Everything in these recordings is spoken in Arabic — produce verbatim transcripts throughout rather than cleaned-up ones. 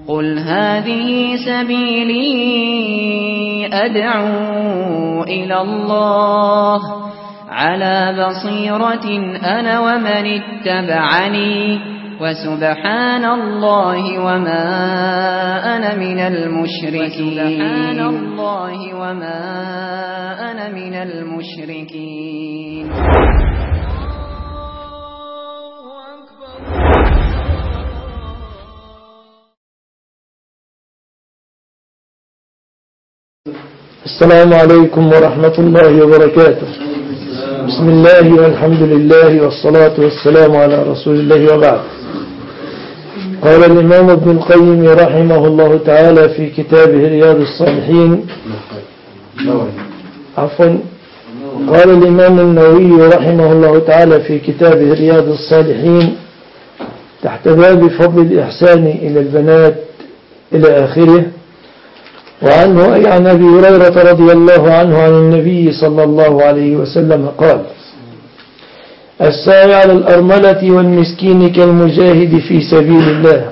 قل هذه سبيلي أدعو إلى الله على بصيرة أنا ومن اتبعني وسبحان الله وما أنا من المشركين سبحان الله وما أنا من المشركين. السلام عليكم ورحمة الله وبركاته. بسم الله والحمد لله والصلاة والسلام على رسول الله وبعد. قال الإمام ابن القيم رحمه الله تعالى في كتابه رياض الصالحين عفوا قال الإمام النووي رحمه الله تعالى في كتابه رياض الصالحين تحت باب فضل الإحسان إلى البنات إلى آخره. وعنه أي عن أبي هريرة رضي الله عنه عن النبي صلى الله عليه وسلم قال: الساعي على الأرملة والمسكين كالمجاهد في سبيل الله.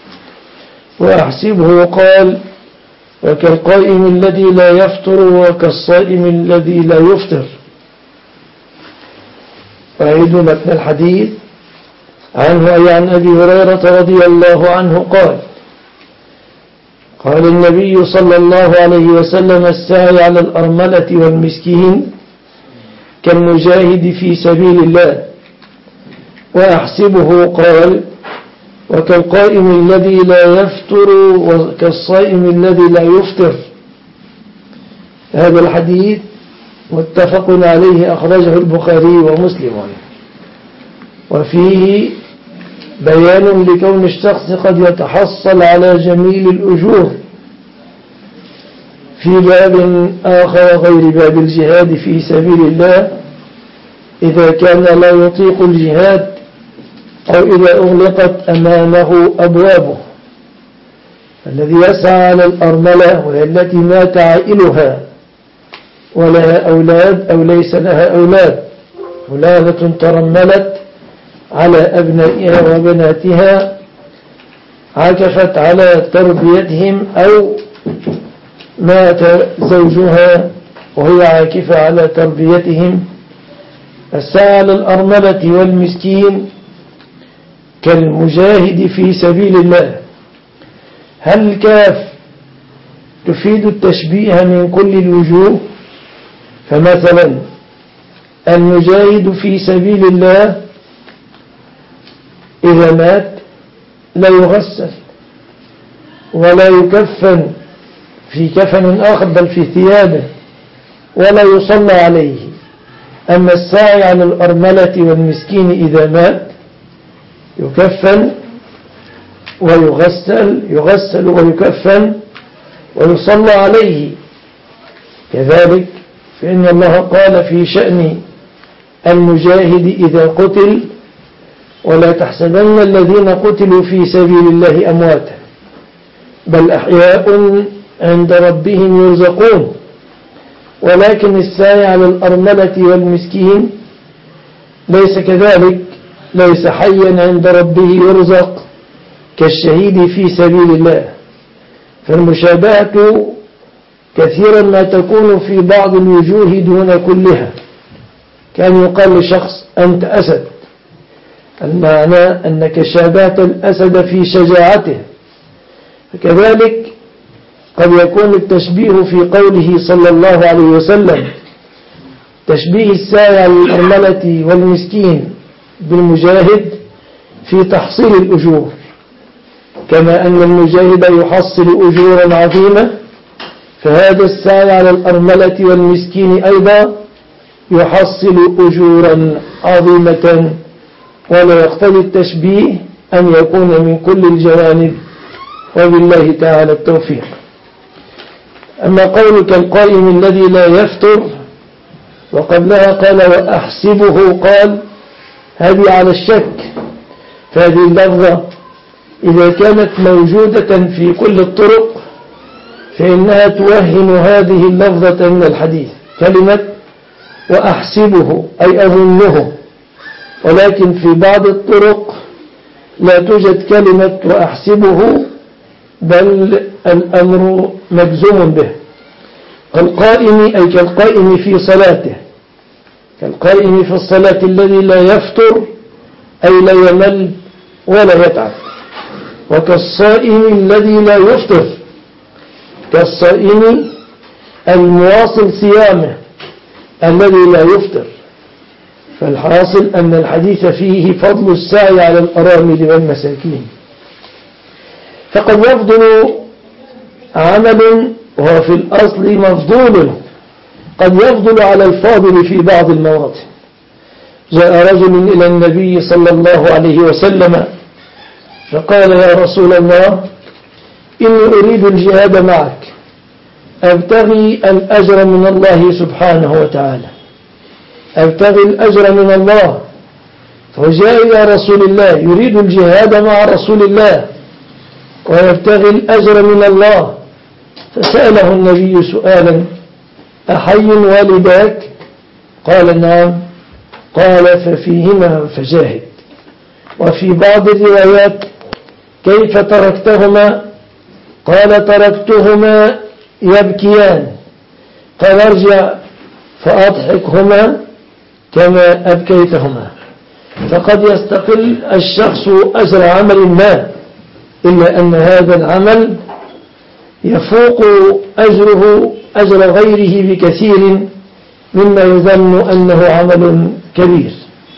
وأحسبه قال: وكالقائم الذي لا يفطر وكالصائم الذي لا يفطر. وأعيد متن الحديث. عنه أي عن أبي هريرة رضي الله عنه قال: قال النبي صلى الله عليه وسلم: الساعي على الأرملة والمسكين كالمجاهد في سبيل الله. وأحسبه قال: وكالقائم الذي لا يفطر وكالصائم الذي لا يفطر. هذا الحديث متفق عليه أخرجه البخاري ومسلم. وفيه بيان لكون الشخص قد يتحصل على جميل الأجور في باب آخر غير باب الجهاد في سبيل الله إذا كان لا يطيق الجهاد أو إذا أغلقت أمامه أبوابه. الذي يسعى على الأرملة وهي التي مات عائلها ولها أولاد أو ليس لها أولاد، فلانة ترملت على أبنائها وبناتها عكفت على تربيتهم أو مات زوجها وهي عاكفة على تربيتهم. الساعي على الأرملة والمسكين كالمجاهد في سبيل الله. هل الكاف تفيد التشبيه من كل الوجوه؟ فمثلا المجاهد في سبيل الله إذا مات لا يغسل ولا يكفن في كفن آخر بل في ثيابه ولا يصلى عليه. أما الساعي على الأرملة والمسكين إذا مات يكفن ويغسل يغسل ويكفن ويصلى عليه. كذلك فإن الله قال في شأن المجاهد إذا قتل: ولا تحسبن الذين قتلوا في سبيل الله أمواتا بل أحياء عند ربهم يرزقون. ولكن الساعي على الأرملة والمسكين ليس كذلك، ليس حيا عند ربه يرزق كالشهيد في سبيل الله. فالمشابهة كثيرا ما تكون في بعض الوجوه دون كلها. كان يقال لشخص: أنت أسد، المعنى أنك شابهت الأسد في شجاعته. فكذلك قد يكون التشبيه في قوله صلى الله عليه وسلم تشبيه الساعي على الأرملة والمسكين بالمجاهد في تحصيل الأجور، كما أن المجاهد يحصل أجورا عظيمة، فهذا الساعي على الأرملة والمسكين أيضا يحصل أجورا عظيمة. ولا يقتضي التشبيه أن يكون من كل الجوانب، وبالله تعالى التوفيق. أما قولك القائم الذي لا يفطر وقبلها قال: وأحسبه قال، هذه على الشك. فهذه اللفظة إذا كانت موجودة في كل الطرق فإنها توهن هذه اللفظة من الحديث، كلمة وأحسبه أي أظنه. ولكن في بعض الطرق لا توجد كلمة وأحسبه بل الأمر مجزوم به. كالقائم أي كالقائم في صلاته، كالقائم في الصلاة الذي لا يفطر أي لا يمل ولا يتعب، وكالصائم الذي لا يفطر، كالصائم المواصل صيامه الذي لا يفطر. فالحاصل أن الحديث فيه فضل السعي على الأرامل والمساكين. فقد يفضل عمل وهو في الأصل مفضول قد يفضل على الفاضل في بعض المواطن. جاء رجل إلى النبي صلى الله عليه وسلم فقال: يا رسول الله، إني أريد الجهاد معك، أبتغي الأجر من الله سبحانه وتعالى، أبتغي الأجر من الله. فجاء إلى رسول الله يريد الجهاد مع رسول الله ويبتغي الأجر من الله، فسأله النبي سؤالا: أحي والداك؟ قال: نعم. قال: ففيهما فجاهد. وفي بعض الروايات: كيف تركتهما؟ قال: تركتهما يبكيان. قال: ارجع فأضحكهما كما أبكيتهما. فقد يستقل الشخص أجر عمل ما، إلا أن هذا العمل يفوق أجره أجر غيره بكثير مما يظن أنه عمل كبير.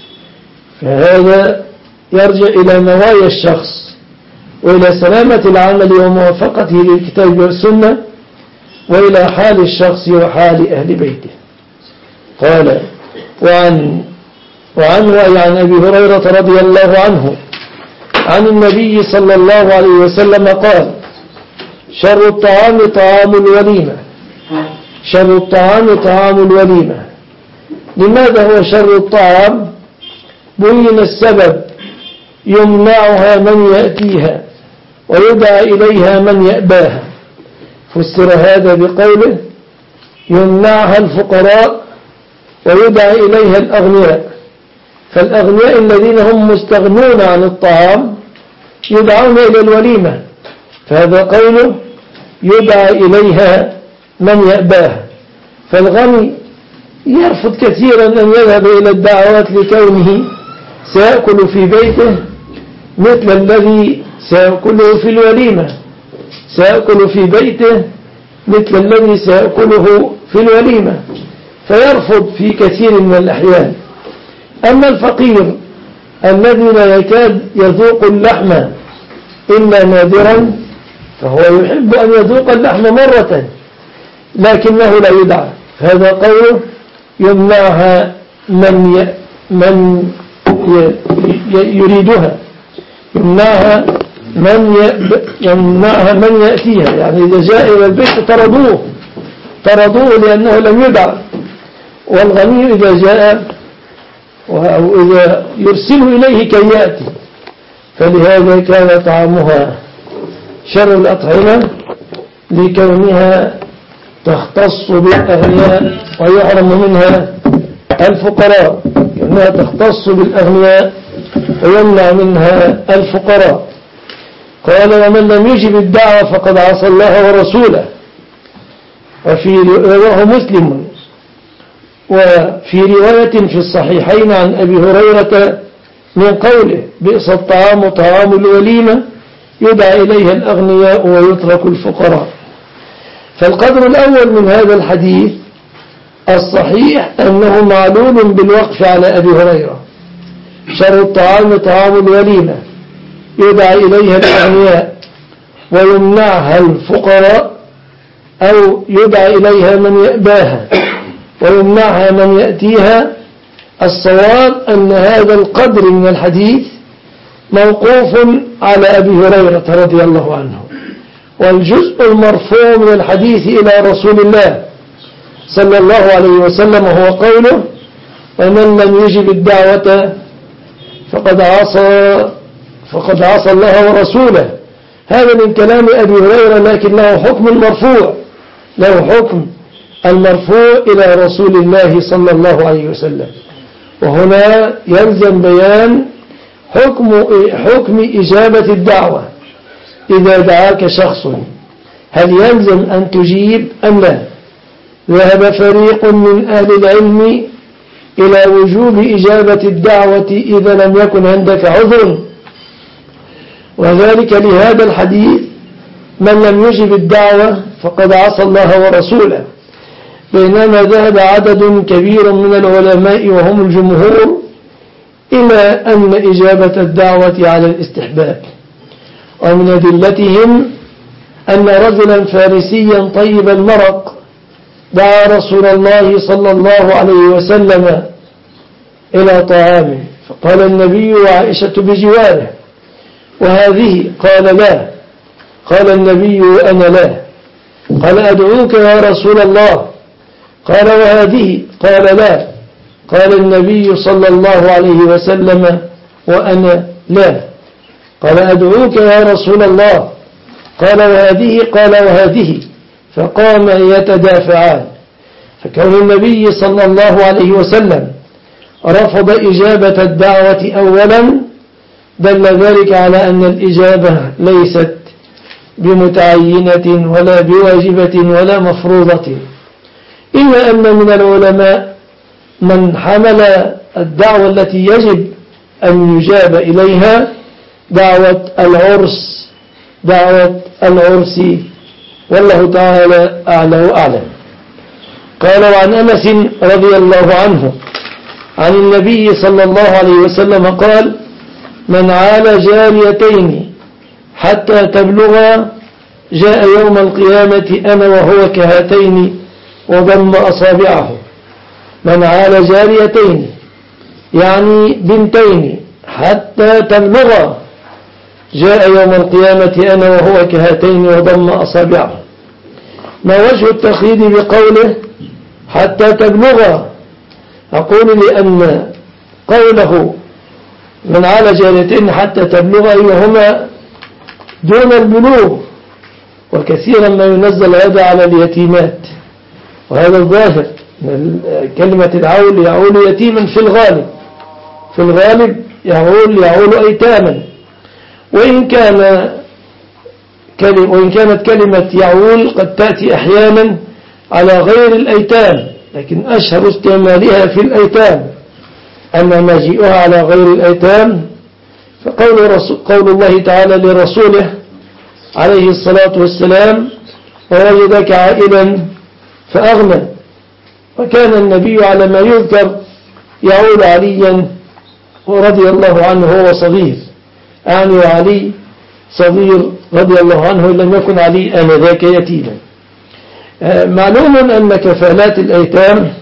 فهذا يرجع إلى نوايا الشخص وإلى سلامة العمل وموافقته للكتاب والسنة وإلى حال الشخص وحال أهل بيته. قال: وعن وعنه أي عن أبي هريرة رضي الله عنه عن النبي صلى الله عليه وسلم قال: شر الطعام طعام الوليمة، شر الطعام طعام الوليمة. لماذا هو شر الطعام؟ بين السبب: يمنعها من يأتيها ويدعى إليها من يأباها. فسر هذا بقوله: يمنعها الفقراء ويدعى إليها الأغنياء. فالأغنياء الذين هم مستغنون عن الطعام يدعون إلى الوليمة، فهذا قوله يدعى إليها من يأباها. فالغني يرفض كثيرا أن يذهب إلى الدعوات لكونه سيأكل في بيته مثل الذي سيأكله في الوليمة، سيأكل في بيته مثل الذي سيأكله في الوليمة، فيرفض في كثير من الأحيان. أما الفقير الذي لا يكاد يذوق اللحم إلا نادرا فهو يحب أن يذوق اللحم مرة لكنه لا يدعى. هذا قوله يمنعها من ي... من ي... ي... يريدها، يمنعها من ي... يمنعها من يأتيها، يعني إذا جاء إلى البيت طردوه طردوه لأنه لم يدع. والغني إذا جاء أو إذا يرسله إليه كي يأتي. فلهذا كان طعامها شر الأطعمة لكونها تختص بالأغنياء ويحرم منها الفقراء، لأنها تختص بالأغنياء ويمنع منها الفقراء. قال: ومن لم يجب الدعوة فقد عصى الله ورسوله. وفي رواه مسلم وفي رواية في الصحيحين عن أبي هريرة من قوله: بئس الطعام طعام الوليمة يدعى إليها الأغنياء ويترك الفقراء. فالقدر الأول من هذا الحديث الصحيح أنه معلول بالوقف على أبي هريرة: شر الطعام طعام الوليمة يدعى إليها الأغنياء ويمنعها الفقراء، أو يدعى إليها من يأباها ويمنعها من يأتيها. الصواب أن هذا القدر من الحديث موقوف على أبي هريرة رضي الله عنه، والجزء المرفوع من الحديث إلى رسول الله صلى الله عليه وسلم هو قوله: ومن لم يجب الدعوة فقد عصى فقد عصى الله ورسوله. هذا من كلام أبي هريرة، لكن له حكم المرفوع، له حكم المرفوع إلى رسول الله صلى الله عليه وسلم. وهنا يلزم بيان حكم حكم إجابة الدعوة. إذا دعاك شخص هل يلزم أن تجيب أم لا؟ ذهب فريق من أهل العلم إلى وجوب إجابة الدعوة إذا لم يكن عندك عذر، وذلك لهذا الحديث: من لم يجب الدعوة فقد عصى الله ورسوله. بينما ذهب عدد كبير من العلماء وهم الجمهور إلى أن إجابة الدعوة على الاستحباب. ومن أدلتهم أن رجلا فارسيا طيب المرق دعا رسول الله صلى الله عليه وسلم إلى طعامه، فقال النبي وعائشة بجواره: وهذه؟ قال: لا. قال النبي: وأنا لا. قال: أدعوك يا رسول الله. قال: وهذه؟ قال: لا. قال النبي صلى الله عليه وسلم: وأنا لا. قال: أدعوك يا رسول الله. قال: وهذه؟ قال: وهذه. فقام يتدافعان. فكون النبي صلى الله عليه وسلم رفض إجابة الدعوة أولا دل ذلك على أن الإجابة ليست بمتعينة ولا بواجبة ولا مفروضة، إلا أن من العلماء من حمل الدعوة التي يجب أن يجاب إليها دعوة العرس دعوة العرس والله تعالى أعلى وأعلم. قال: وعن أنس رضي الله عنه عن النبي صلى الله عليه وسلم قال: من عال جاريتين حتى تبلغا جاء يوم القيامة أنا وهو كهاتين وضم أصابعه. من عال جاريتين يعني بنتين حتى تبلغا جاء يوم القيامة أنا وهو كهاتين وضم أصابعه. ما وجه التخييد بقوله حتى تبلغا؟ أقول لأن قوله من عال جاريتين حتى تبلغا وهما دون البلوغ، وكثيرا ما ينزل هذا على اليتيمات، وهذا الظاهر كلمة العول يعول يتيما في الغالب في الغالب يعول يعول أيتاما، وإن كان وإن كانت كلمة يعول قد تأتي أحيانا على غير الأيتام، لكن أشهر استعمالها في الأيتام. أما مجيئها على غير الأيتام فقول قول الله تعالى لرسوله عليه الصلاة والسلام: ووجدك عائلا فأغنى. وكان النبي على ما يذكر يعول عليا رضي الله عنه هو صغير، أعني علي صغير رضي الله عنه إن لم يكن علي آنذاك يتيما. معلوم أن كفالات الأيتام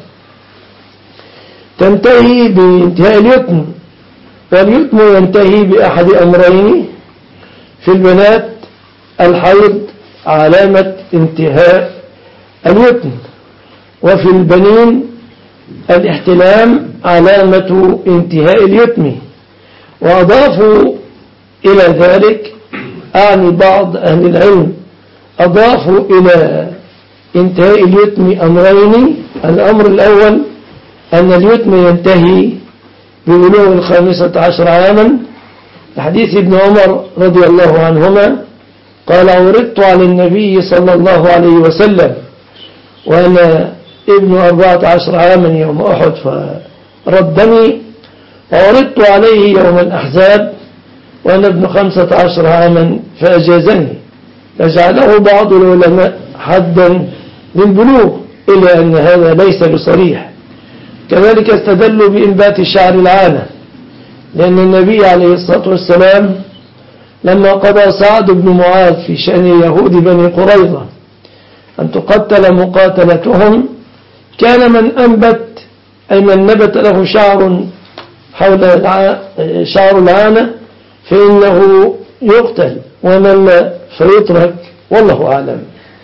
تنتهي بانتهاء اليتم، واليتم ينتهي بأحد أمرين: في البنات الحيض علامة انتهاء اليتم، وفي البنين الاحتلام علامة انتهاء اليتم. وأضافوا إلى ذلك، أعني بعض أهل العلم أضافوا إلى انتهاء اليتم أمرين: الأمر الأول أن اليتم ينتهي ببلوغ الخامسة عشر عاما، لحديث ابن عمر رضي الله عنهما قال: عرضت على النبي صلى الله عليه وسلم وأنا ابن أربعة عشر عاما يوم أحد فردني، وعرضت عليه يوم الأحزاب وأنا ابن خمسة عشر عاما فأجازني، فجعله بعض العلماء حدا للبلوغ، إلا أن هذا ليس بصريح. كذلك استدلوا بإنبات شعر العانة، لأن النبي عليه الصلاة والسلام لما قضى سعد بن معاذ في شأن يهود بني قريظة أن تقتل مقاتلتهم، كان من أنبت أي من نبت له شعر حول شعر العانة فإنه يقتل، ومن لا فيترك، والله أعلم.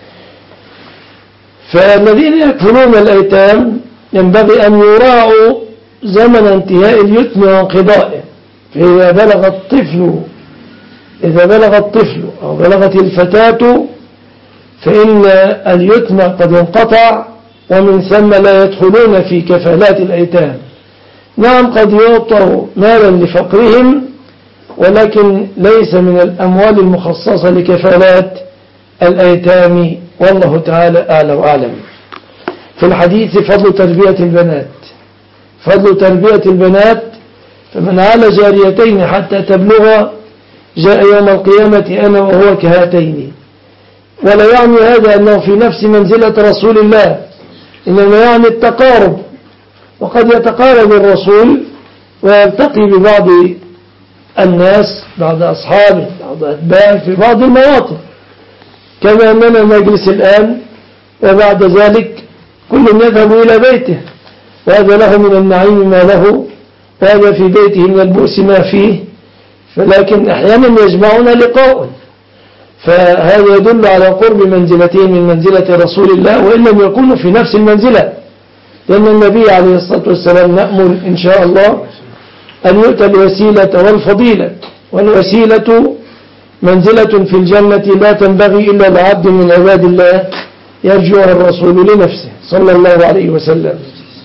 فالذين يكفلون الأيتام ينبغي أن يراعوا زمن انتهاء اليتم وانقضائه. فإذا بلغ الطفل إذا بلغ الطفل أو بلغت الفتاة فإن اليتم قد انقطع، ومن ثم لا يدخلون في كفالات الأيتام. نعم قد يعطوا مالا لفقرهم، ولكن ليس من الأموال المخصصة لكفالات الأيتام، والله تعالى أعلى وأعلم. في الحديث فضل تربية البنات، فضل تربية البنات، فمن عال جاريتين حتى تبلغ جاء يوم القيامة أنا وهو كهاتين. ولا يعني هذا أنه في نفس منزلة رسول الله، إنما يعني التقارب، وقد يتقارب الرسول ويلتقي ببعض الناس، بعض أصحابه، بعض أتباعه في بعض المواطن، كما أننا نجلس الآن وبعد ذلك كل يذهب إلى بيته، وهذا له من النعيم ما له، وهذا في بيته من البؤس ما فيه، فلكن أحيانا يجمعنا لقاء، فهذا يدل على قرب منزلتين من منزلة رسول الله، وإن لم يكونوا في نفس المنزلة، لأن النبي عليه الصلاة والسلام نأمل إن شاء الله أن يؤتى الوسيلة والفضيلة، والوسيلة منزلة في الجنة لا تنبغي إلا لعبد من عباد الله يرجوها الرسول لنفسه صلى الله عليه وسلم.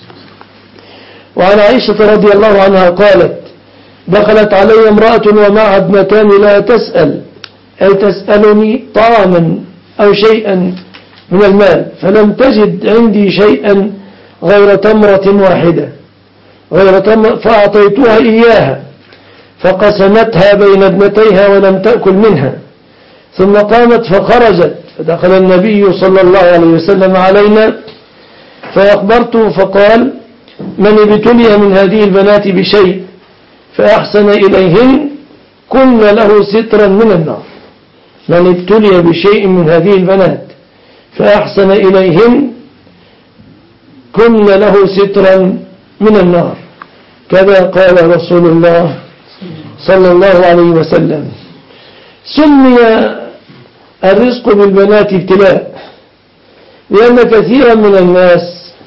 وعن عائشة رضي الله عنها قالت: دخلت علي امرأة ومعها ابنتان لا تسأل، أي تسألني طعاما أو شيئا من المال، فلم تجد عندي شيئا غير تمرة واحدة، غير تمرة فأعطيتها إياها، فقسمتها بين ابنتيها ولم تأكل منها، ثم قامت فخرجت، فدخل النبي صلى الله عليه وسلم علينا فأخبرته فقال: من ابتلي من هذه البنات بشيء فأحسن إليهن كن له سترا من النار. من ابتلي بشيء من هذه البنات فأحسن إليهن كن له سترا من النار، كذا قال رسول الله صلى الله عليه وسلم. سمي الرزق بالبنات ابتلاء لأن كثيرا من الناس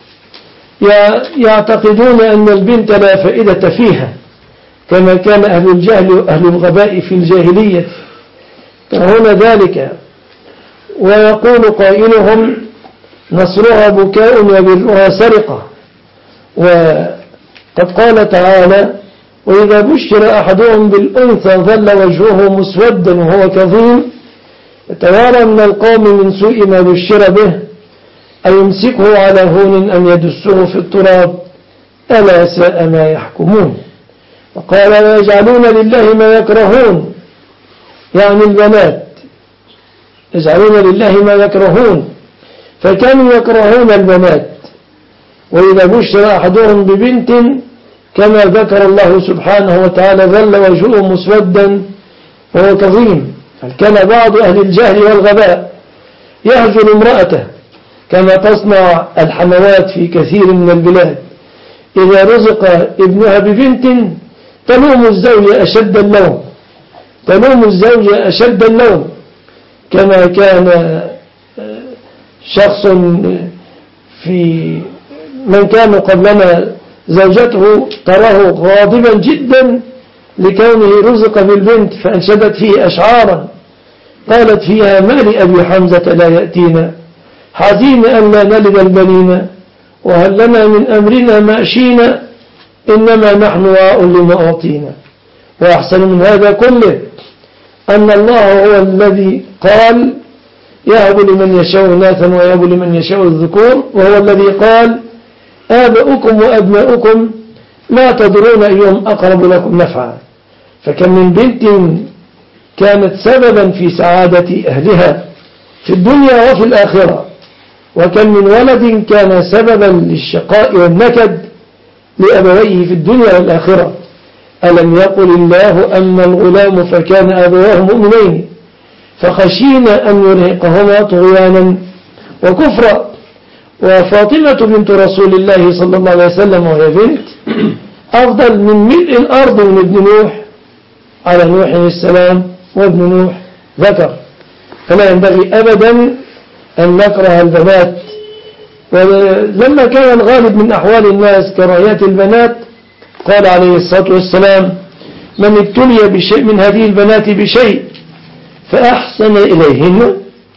يعتقدون أن البنت لا فائدة فيها، كما كان أهل الجهل وأهل الغباء في الجاهلية ترون ذلك، ويقول قائلهم: نصرها بكاء وبرها سرقة. وقد قال تعالى: وإذا بشر أحدهم بالأنثى ظل وجهه مسودا وهو كظيم يتوارى من القوم من سوء ما بشر به أيمسكه على هون أم يدسه في التراب ألا ساء ما يحكمون. وقال: ويجعلون لله ما يكرهون، يعني البنات يجعلون لله ما يكرهون، فكانوا يكرهون البنات. وإذا بشر أحدهم ببنت كما ذكر الله سبحانه وتعالى ظل وجهه مسودا وهو كظيم. فكان بعض أهل الجهل والغباء يهجر امرأته كما تصنع الحموات في كثير من البلاد، إذا رزق ابنها ببنت تلوم الزوج أشد اللوم، تلوم الزوج أشد اللوم، كما كان شخص في من كانوا قبلنا زوجته تراه غاضبا جدا لكونه رزق بالبنت، فأنشدت فيه أشعارا قالت فيها: ما لأبي حمزة لا يأتينا حزين أن لا نلد البنين، وهل لنا من أمرنا ما أشينا إنما نحن واء لما أعطينا. وأحسن من هذا كله أن الله هو الذي قال: يهب لمن يشاء إناثا ويهب لمن يشاء الذكور، وهو الذي قال: آباؤكم وأبناؤكم ما تدرون أيهم أقرب لكم نفعا. فكم من بنت كانت سببا في سعادة أهلها في الدنيا وفي الآخرة، وكم من ولد كان سببا للشقاء والنكد لأبويه في الدنيا والآخرة. ألم يقل الله: أما الغلام فكان أبواه مؤمنين فخشينا أن يرهقهما طغيانا وكفرا. وفاطمة بنت رسول الله صلى الله عليه وسلم وهي بنت أفضل من ملء الأرض من ابن نوح على نوح السلام، وابن نوح ذكر، فلا ينبغي أبدا أن نكره البنات. ولما كان الغالب من أحوال الناس كراهية البنات قال عليه الصلاة والسلام: من ابتلي بشيء من هذه البنات بشيء فأحسن إليهن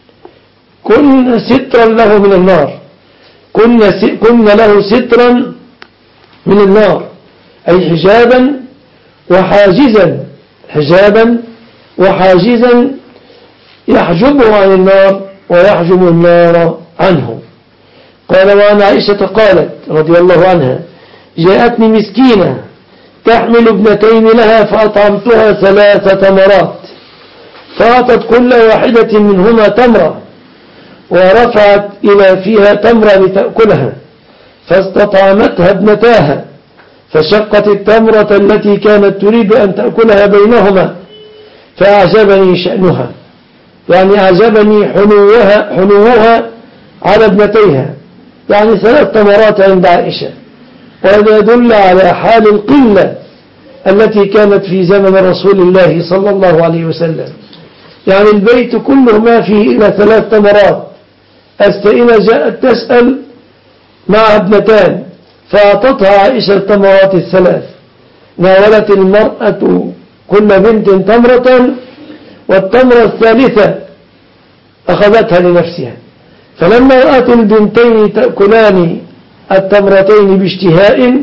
كن سترا له من النار، كن, كن له سترا من النار، أي حجابا وحاجزا. حجابا وحاجزا يحجبه عن النار ويحجب النار عنه. قال وعن عائشة قالت رضي الله عنها جاءتني مسكينة تحمل ابنتين لها فأطعمتها ثلاث تمرات فأعطت كل واحدة منهما تمرة ورفعت إلى فيها تمرة لتأكلها فاستطعمتها ابنتاها فشقت التمرة التي كانت تريد أن تأكلها بينهما فأعجبني شأنها، يعني أعجبني حنوها, حنوها على ابنتيها، يعني ثلاث تمرات عند عائشة. وهذا يدل على حال القلة التي كانت في زمن رسول الله صلى الله عليه وسلم، يعني البيت كله ما فيه إلى ثلاث تمرات. أستئنة جاءت تسأل مع ابنتان فأعطتها عائشة التمرات الثلاث، ناولت المرأة كل بنت تمرة والتمرة الثالثة أخذتها لنفسها، فلما رأت البنتين تأكلان التمرتين باشتهاء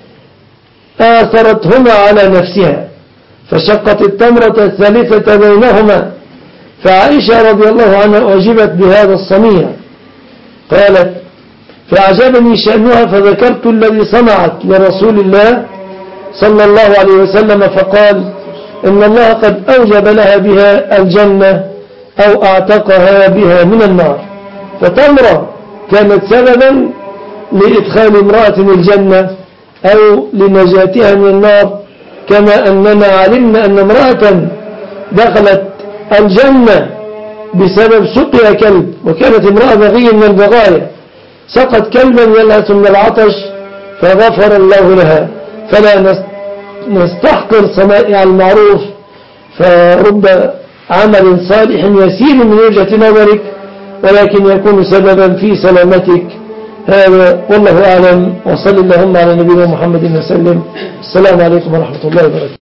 آثرتهما على نفسها فشقت التمرة الثالثة بينهما، فعائشة رضي الله عنها أعجبت بهذا الصنيع. قالت فأعجبني شأنها فذكرت الذي صنعت لرسول الله صلى الله عليه وسلم فقال إن الله قد أوجب لها بها الجنة أو أعتقها بها من النار. فتمرة كانت سببا لإدخال امرأة الجنة أو لنجاتها من النار، كما أننا علمنا أن امرأة دخلت الجنة بسبب سقيا كلب، وكانت امرأة بغية من البغايا سقت كلبا يلهث من العطش فغفر الله لها. فلا نستحقر صنائع المعروف، فرب عمل صالح يسير من وجهة نظرك ولكن يكون سببا في سلامتك. هذا والله أعلم، وصل اللهم على نبينا محمد وسلم. السلام عليكم ورحمة الله وبركاته.